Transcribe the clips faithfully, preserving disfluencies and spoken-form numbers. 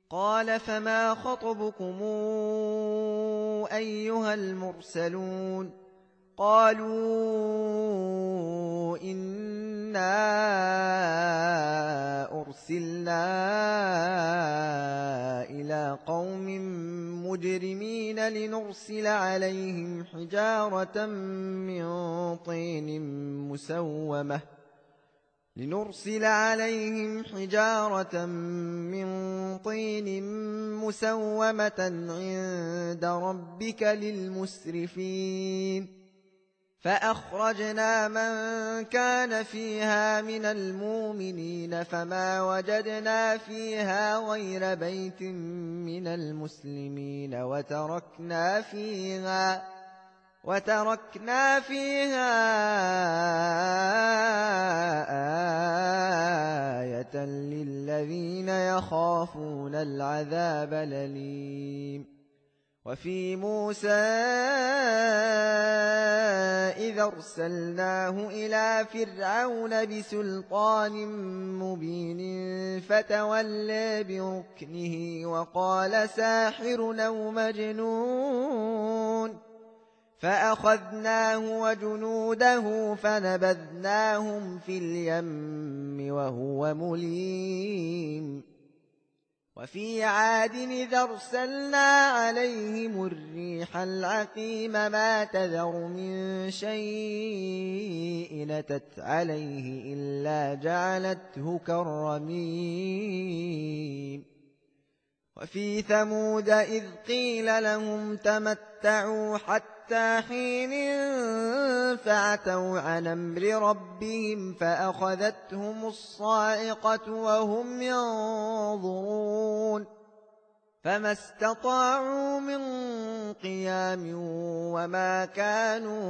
قال فما خطبكم أيها المرسلون قالوا إنا أرسلنا إلى قوم مجرمين لنرسل عليهم حجارة من طين مسومة لنرسل عليهم حجارة من طين مسومة عند ربك للمسرفين فأخرجنا من كان فيها من المؤمنين فما وجدنا فيها غير بيت من المسلمين وتركنا فيها وتركنا فيها آية للذين يخافون العذاب الأليم وفي موسى إذا أرسلناه إلى فرعون بسلطان مبين فتولى بركنه وقال ساحر أو مجنون فأخذناه وجنوده فنبذناهم في اليم وهو مليم وفي عاد إذا أرسلنا عليهم الريح العقيم ما تذر من شيء أتت عليه إلا جعلته كالرميم وفي ثمود إذ قيل لهم تمتعوا حتى حين فعتوا عن أمر ربهم فأخذتهم الصاعقة وهم ينظرون فما استطاعوا من قيام وما كانوا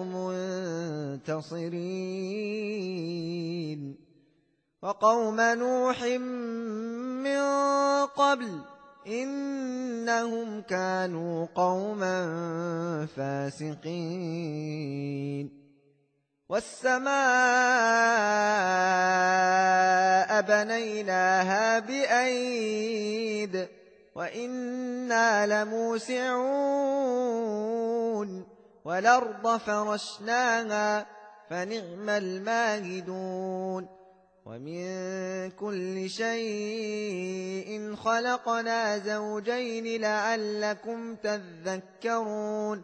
منتصرين وقوم نوح من قبل إنهم كانوا قوما فاسقين والسماء بنيناها بأيد وإنا لموسعون والأرض فرشناها فنعم الماهدون ومن كل شيء خلقنا زوجين لعلكم تذكرون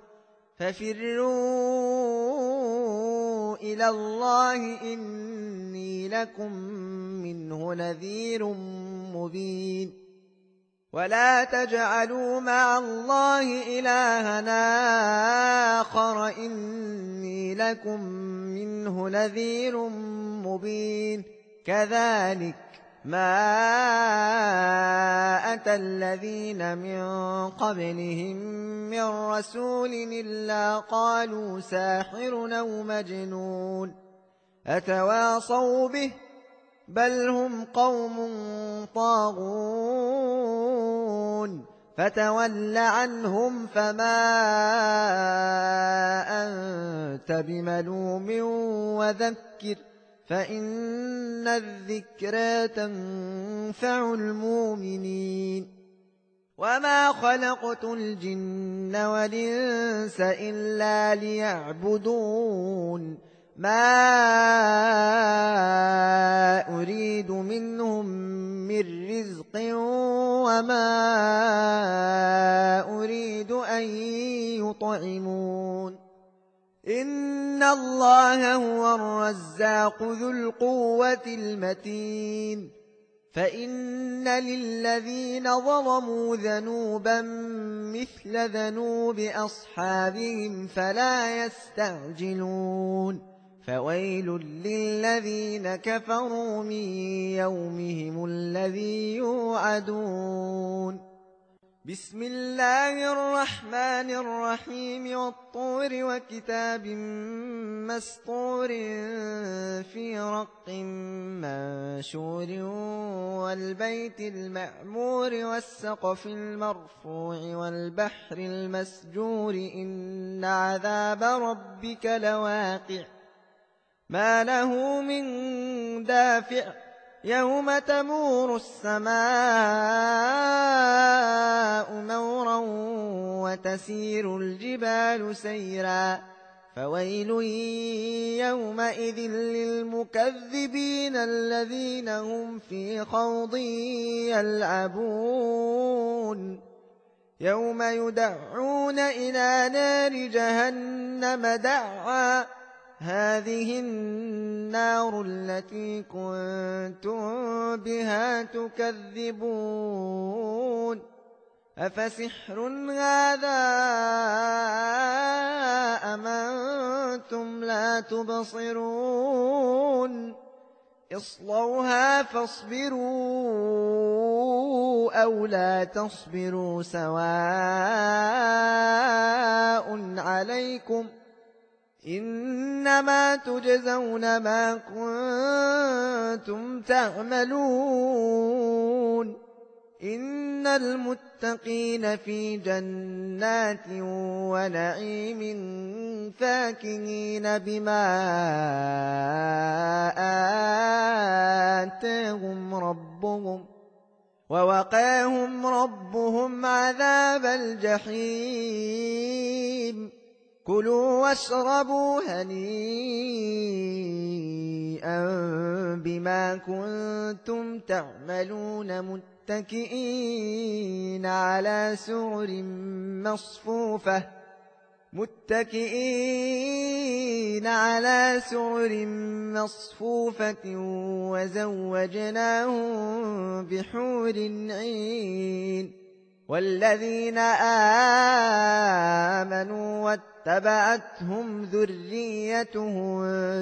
ففروا إلى الله إني لكم منه نذير مبين ولا تجعلوا مع الله إلهنا آخر إني لكم منه نذير مبين كذلك ما أتى الذين من قبلهم من رسول إلا قالوا ساحر أو مجنون أتواصوا به بل هم قوم طاغون فتول عنهم فما أنت بملوم وذكر فإن الذكرى تنفع المؤمنين وما خلقت الجن والإنس إلا ليعبدون ما أريد منهم من رزق وما أريد أن يطعمون إن الله هو الرزاق ذو القوة المتين فإن للذين ظلموا ذنوبا مثل ذنوب أصحابهم فلا يستعجلون فويل للذين كفروا من يومهم الذي يوعدون بسم الله الرحمن الرحيم والطور وكتاب مسطور في رق منشور والبيت المعمور والسقف المرفوع والبحر المسجور إن عذاب ربك لواقع ما له من دافع يوم تمور السماء وتسير الجبال سيرا فويل يومئذ للمكذبين الذين هم في خوض يلعبون يوم يدعون إلى نار جهنم دعا هذه النار التي كنتم بها تكذبون أفسحر هذا أم أنتم لا تبصرون اصلوها فاصبروا أو لا تصبروا سواء عليكم إنما تجزون ما كنتم تعملون إن المتقين في جنات ونعيم فاكهين بما آتاهم ربهم ووقاهم ربهم عذاب الجحيم كلوا واشربوا هنيئا بما كنتم تعملون متكئين على سرر مصفوفة متكئين على سرر مصفوفة وزوجناهم بحور عين والذين آمنوا واتبعتهم ذريتهم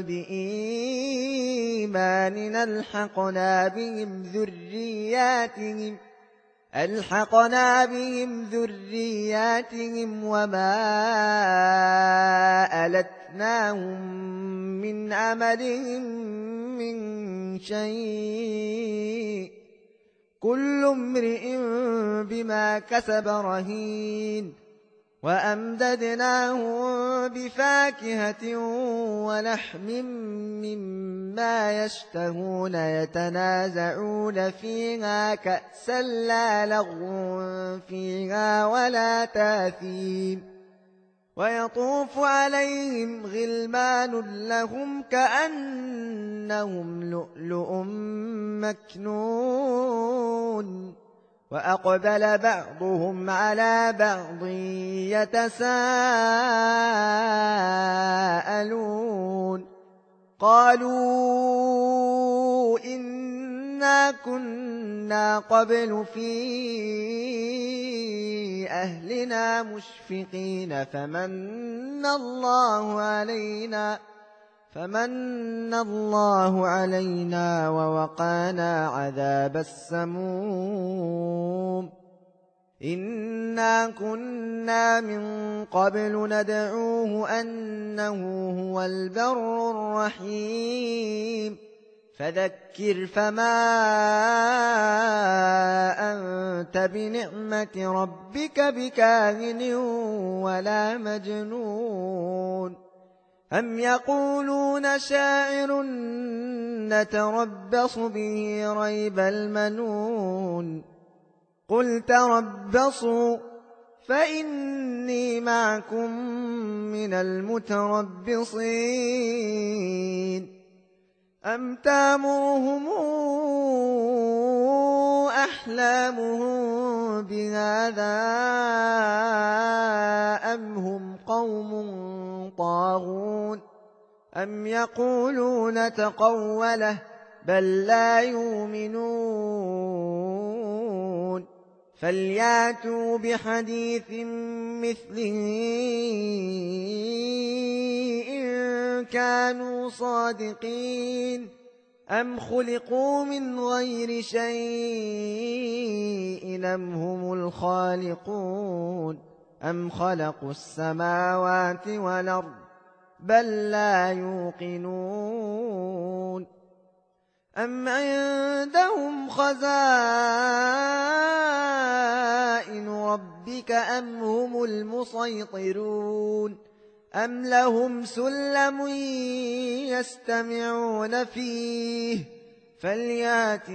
بإيمان ألحقنا بهم ذرياتهم ألحقنا بهم ذرياتهم وما ألتناهم من عملهم من شيء كل امرئ بما كسب رهين وأمددناهم بفاكهة ولحم مما يشتهون يتنازعون فيها كأسا لا لغو فيها ولا تاثيم ويطوف عليهم غلمان لهم كأنهم لؤلؤ مكنون وأقبل بعضهم على بعض يتساءلون قالوا إنا كنا قبل في أهلنا مشفقين فمن الله علينا فمن الله علينا ووقانا عذاب السموم إنا كنا من قبل ندعوه أنه هو البر الرحيم فذكر فما أنت بنعمة ربك بكاهن ولا مجنون أم يقولون شاعر نتربص به ريب المنون قل تربصوا فإني معكم من المتربصين أم تامرهم أحلامهم بهذا أم هم قوم طاغون أم يقولون تقوله بل لا يؤمنون فلياتوا بحديث مثله إن كانوا صادقين أم خلقوا من غير شيء أم هم الخالقون أم خلقوا السماوات والأرض بل لا يوقنون أم عندهم خزائن ربك أم هم المسيطرون أم لهم سلم يستمعون فيه فليات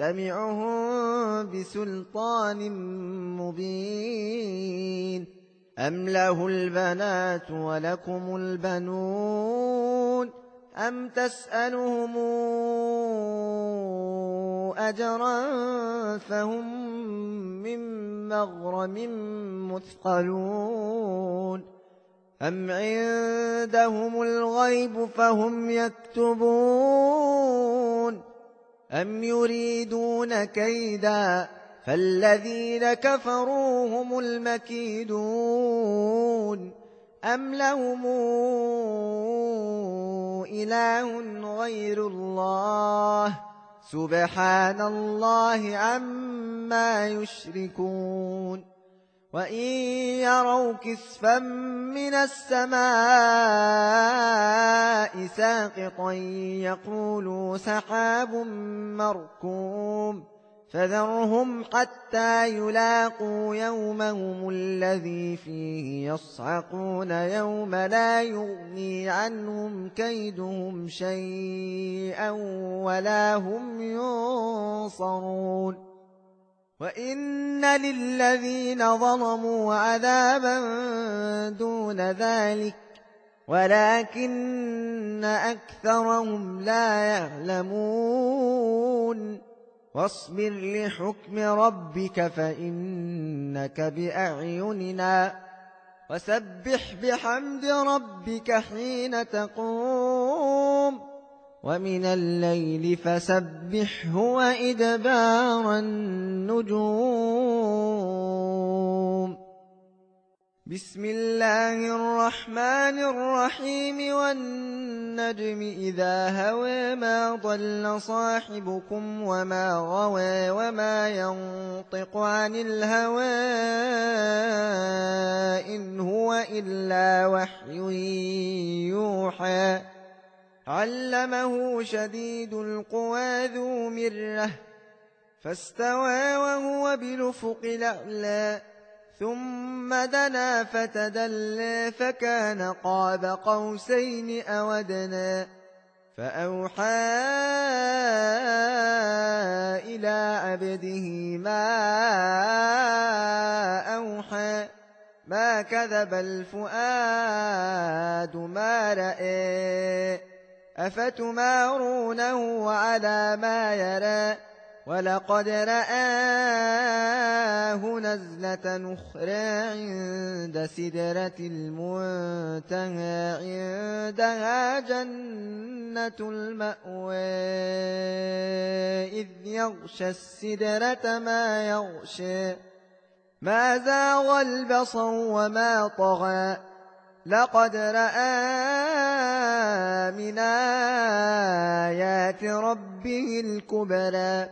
مستمعهم بسلطان مبين أم له البنات ولكم البنون أم تسألهم أجرا فهم من مغرم مثقلون أم عندهم الغيب فهم يكتبون أم يريدون كيدا فالذين كفروا هم المكيدون أم لهم إله غير الله سبحان الله عما يشركون وإن يروا كسفا من السماء ساقطا يقولوا سحاب مركوم فذرهم حتى يلاقوا يومهم الذي فيه يصعقون يوم لا يغني عنهم كيدهم شيئا ولا هم ينصرون وإن للذين ظلموا عذابا دون ذلك ولكن أكثرهم لا يعلمون واصبر لحكم ربك فإنك بأعيننا وسبح بحمد ربك حين تقوم ومن الليل فسبحه وإدبار النجوم بسم الله الرحمن الرحيم والنجم إذا هوى ما ضل صاحبكم وما غوى وما ينطق عن الهوى إن هو إلا وحي يوحى علمه شديد القوى ذو مرة فاستوى وهو بالأفق الأعلى ثم دنا فتدلى فكان قاب قوسين أو أدنى فأوحى إلى عبده ما أوحى ما كذب الفؤاد ما رأى أفتمارونه على ما يرى ولقد رآه نزلة أخرى عند سدرة المنتهى عندها جنة المأوى إذ يغشى السدرة ما يغشى ما زاغ البصر وما طغى لقد رأى من آيات ربه الكبرى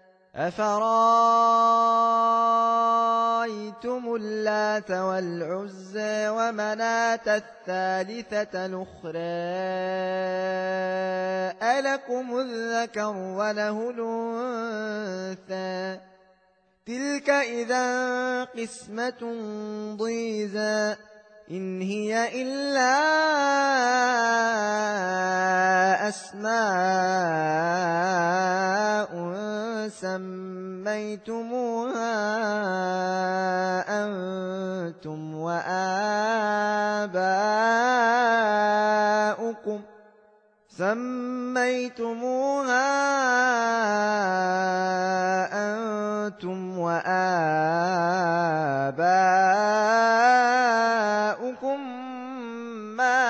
أفرأيتم اللات والعزى ومناة الثالثة الأخرى ألكم الذكر وله الأنثى تلك إذا قسمة ضيزى إن هي إلا أسماء سميتموها أنتم وآباؤكم سميتموها أنتم وآباؤكم ما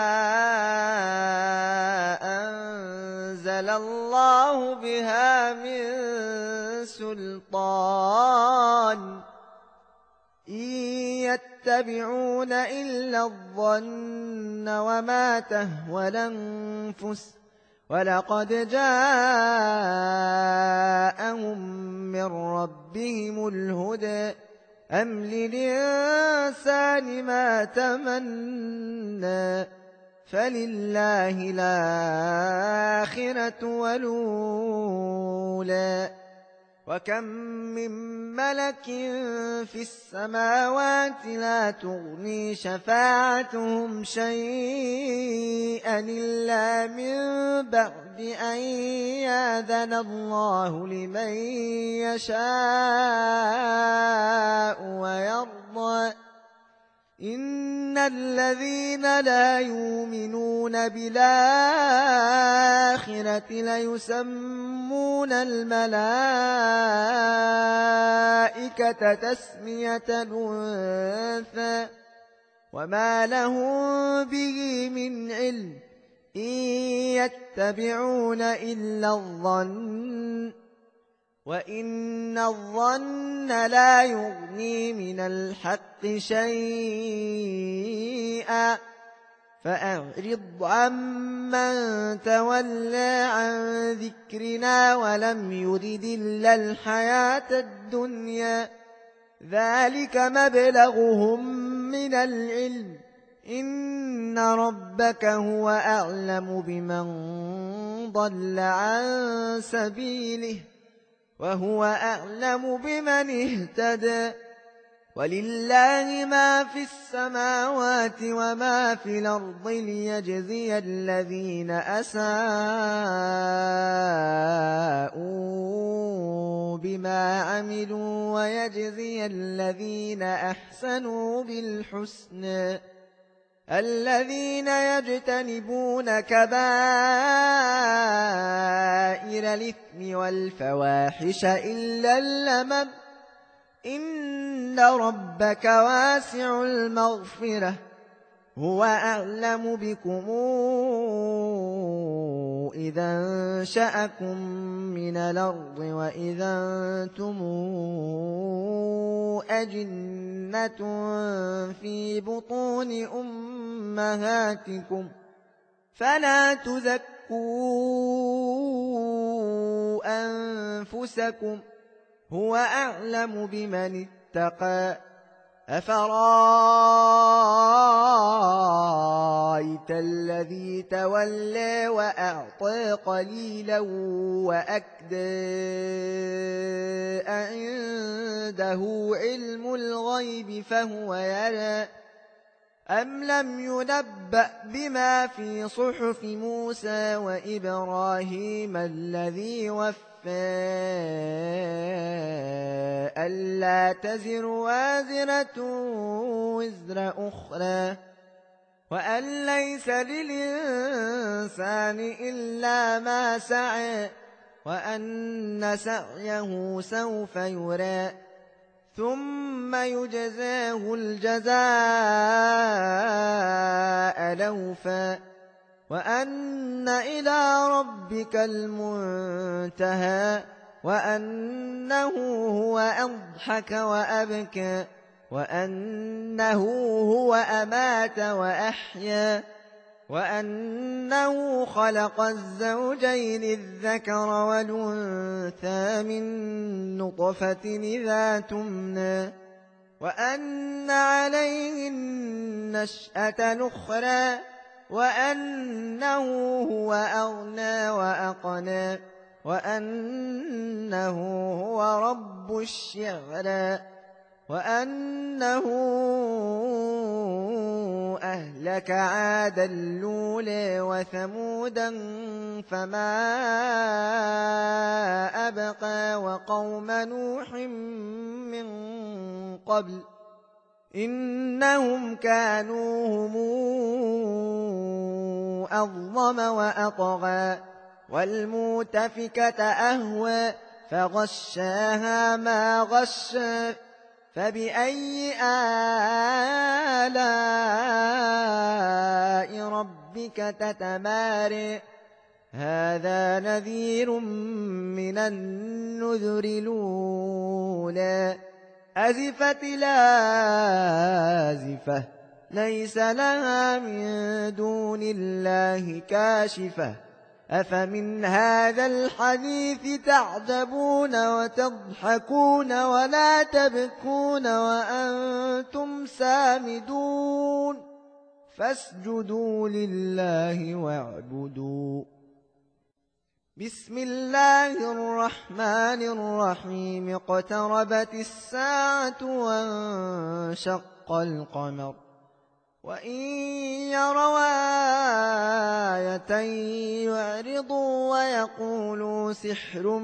أنزل الله بها من سلطان إن يتبعون إلا الظن وما تهوى الأنفس ولقد جاءهم من ربهم الهدى أم للإنسان ما تمنى فلله الآخرة والأولى وكم من ملك في السماوات لا تغني شفاعتهم شيئا إلا من بعد أن يأذن الله لمن يشاء ويرضى الذين لا يؤمنون بالآخرة ليسمون الملائكة تسمية الأنثى وما لهم به من علم إن يتبعون إلا الظن وإن الظن لا يغني من الحق شيئا فأعرض عمن تولى عن ذكرنا ولم يرد إلا الحياة الدنيا ذلك مبلغهم من العلم إن ربك هو أعلم بمن ضل عن سبيله وهو أعلم بمن اهتدى ولله ما في السماوات وما في الأرض ليجزي الذين أساءوا بما عملوا ويجزي الذين أحسنوا بالحسنى الذين يجتنبون كبائر الإثم والفواحش إلا اللمم إن ربك واسع المغفرة هو أعلم بكم إذا انشأكم من الأرض وإذا أنتم أجنة في بطون أمهاتكم فلا تزكوا أنفسكم هو أعلم بمن اتقى أفرأيت الذي تولى وأعطى قليلا وأكدى عنده علم الغيب فهو يرى أم لم ينبأ بما في صحف موسى وإبراهيم الذي وفى ألا تزر وازرة وزر أخرى وأن ليس للإنسان إلا ما سعى وأن سعيه سوف يرى ثم يجزاه الجزاء الأوفى وأن إلى ربك المنتهى وأنه هو أضحك وأبكى وأنه هو أمات وأحيا وأنه خلق الزوجين الذكر والأنثى من نطفة إذا تمنى وأن عليه النشأة الأخرى وأنه هو أغنى وأقنى وأنه هو رب الشعرى وأنه أهلك عادا الأولى وثمودا فما أبقى وقوم نوح من قبل إنهم كانوا هم أظلم وأطغى والمؤتفكة أهوى فغشاها ما غشى فبأي آلاء ربك تتمارى هذا نذير من النذر الأولى أزفت لازفة ليس لها من دون الله كاشفة أفمن هذا الحديث تعجبون وتضحكون ولا تبكون وأنتم سامدون فاسجدوا لله واعبدوا بسم الله الرحمن الرحيم اقتربت الساعة وانشق القمر وإن يروا آية يعرضوا ويقولوا سحر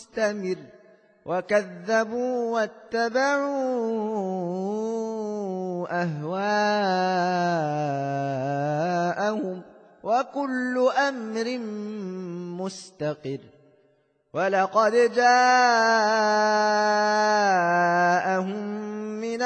مستمر وكذبوا واتبعوا أهواءهم وكل أمر مستقر ولقد جاءهم من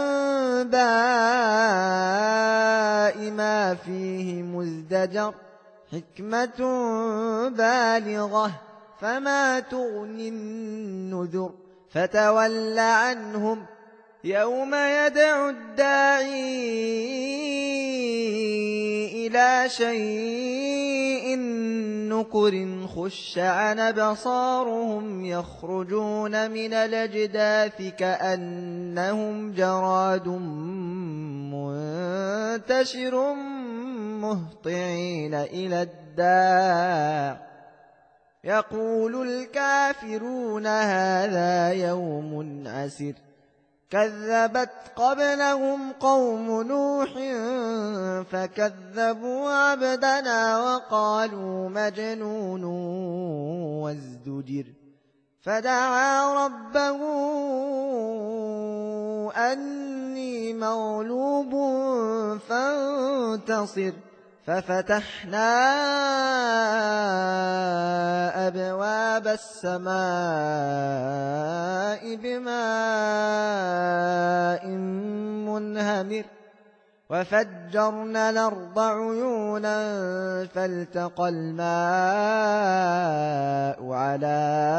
الأنباء ما فيه مزدجر حكمة بالغة فما تغني النذر فتول عنهم يوم يدعو الداعي إلى شيء نكر خش عن أبصارهم يخرجون من الأجداث كأنهم جراد منتشر مهطعين إلى الداع يقول الكافرون هذا يوم عسر كذبت قبلهم قوم نوح فكذبوا عبدنا وقالوا مجنون وازدجر فدعا ربه أني مغلوب فانتصر ففتحنا أبواب السماء بماء منهمر وفجرنا الأرض عيونا فالتقى الماء على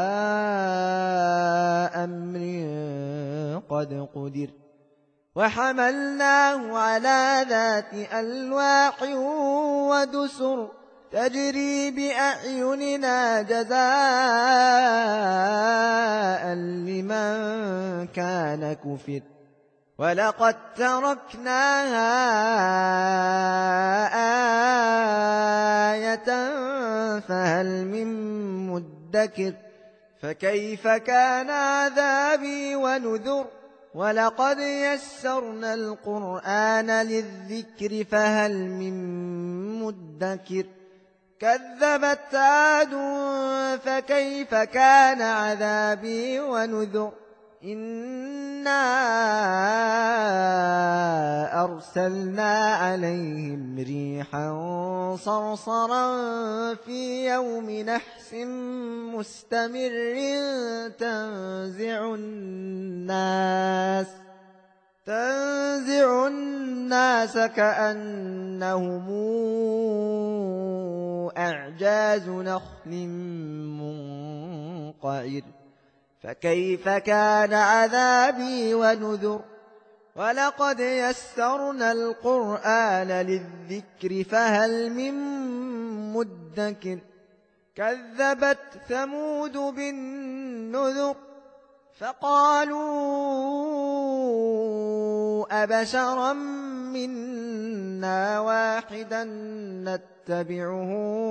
أمر قد قدر وحملناه على ذات ألواح ودسر تجري بأعيننا جزاء لمن كان كفر ولقد تركناها آية فهل من مدكر فكيف كان عذابي ونذر ولقد يسرنا القرآن للذكر فهل من مدكر كذبت عاد فكيف كان عذابي ونذر إنا أرسلنا عليهم ريحا صرصرا في يوم نحس مستمر تنزع الناس تنزع الناس كأنهم أعجاز نخل منقعر فكيف كان عذابي ونذر ولقد يسرنا القرآن للذكر فهل من مدكر كذبت ثمود بالنذر فقالوا أبشرا منا واحدا نتبعه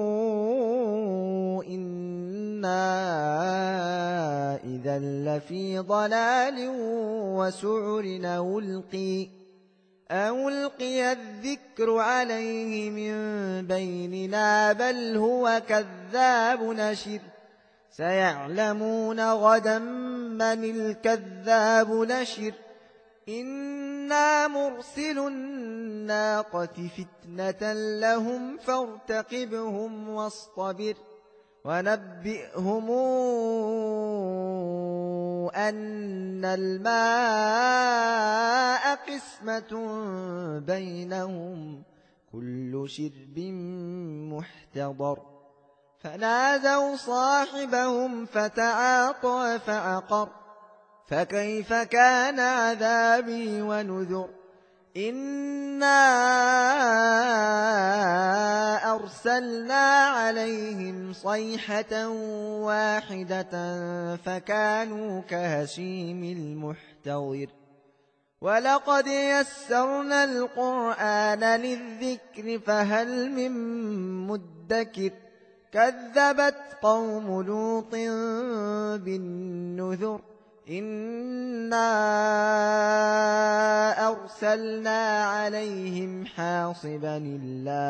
إنا إذا لفي ضلال وسعر أو ألقي أو ألقي الذكر عليه من بيننا بل هو كذاب نشر سيعلمون غدا من الكذاب نشر إنا مرسل الناقة فتنة لهم فارتقبهم واصطبر ونبئهم أن الماء قسمة بينهم كل شرب محتضر فنادوا صاحبهم فتعاطى فعقر فكيف كان عذابي ونذر إنا أرسلنا عليهم صيحة واحدة فكانوا كهشيم المحتضر ولقد يسرنا القرآن للذكر فهل من مدكر كذبت قوم لوط بالنذر إنا أرسلنا عليهم حاصبا إلا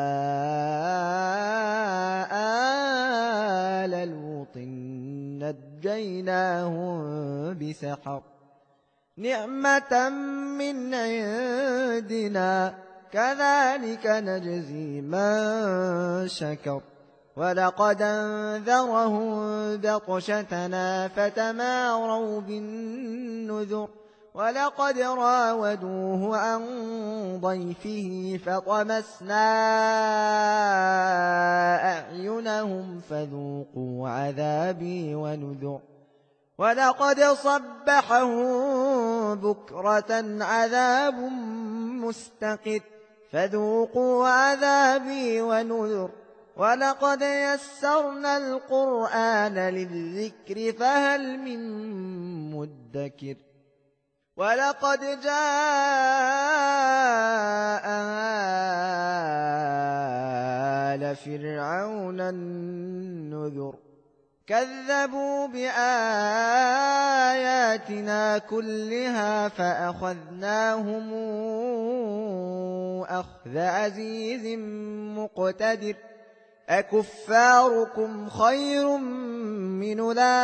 آل لوط نجيناهم بسحر نعمة من عندنا كذلك نجزي من شكر ولقد أنذرهم بطشتنا فتماروا بالنذر ولقد راودوه عن ضيفه فطمسنا أعينهم فذوقوا عذابي ونذر ولقد صبحهم بكرة عذاب مستقر فذوقوا عذابي ونذر ولقد يسرنا القرآن للذكر فهل من مدكر ولقد جاء آل فرعون النذر كذبوا بآياتنا كلها فأخذناهم أخذ عزيز مقتدر أكفاركم خير من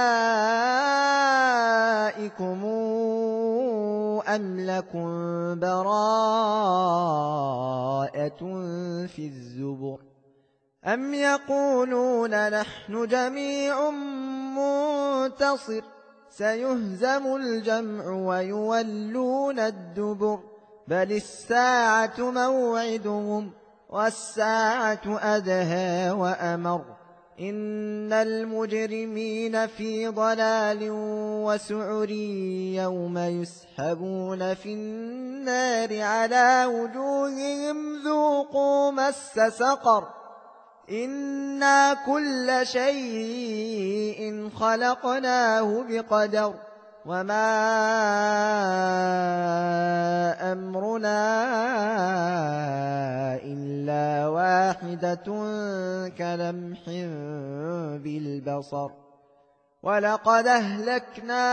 أولئكم أم لكم براءة في الزبر أم يقولون نحن جميع منتصر سيهزم الجمع ويولون الدبر بل الساعة موعدهم والساعة أدهى وأمر إن المجرمين في ضلال وسعر يوم يسحبون في النار على وجوههم ذوقوا مس سقر إنا كل شيء خلقناه بقدر وما أمرنا إلا واحدة كلمح بالبصر ولقد أهلكنا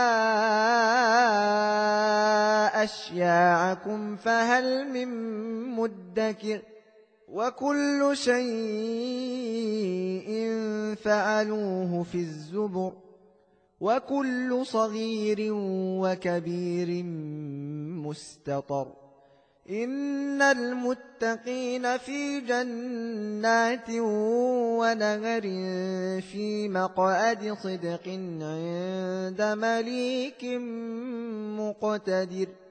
أشياعكم فهل من مدكر وكل شيء فعلوه في الزبر وكل صغير وكبير مستطر إن المتقين في جنات ونهر في مقعد صدق عند مليك مقتدر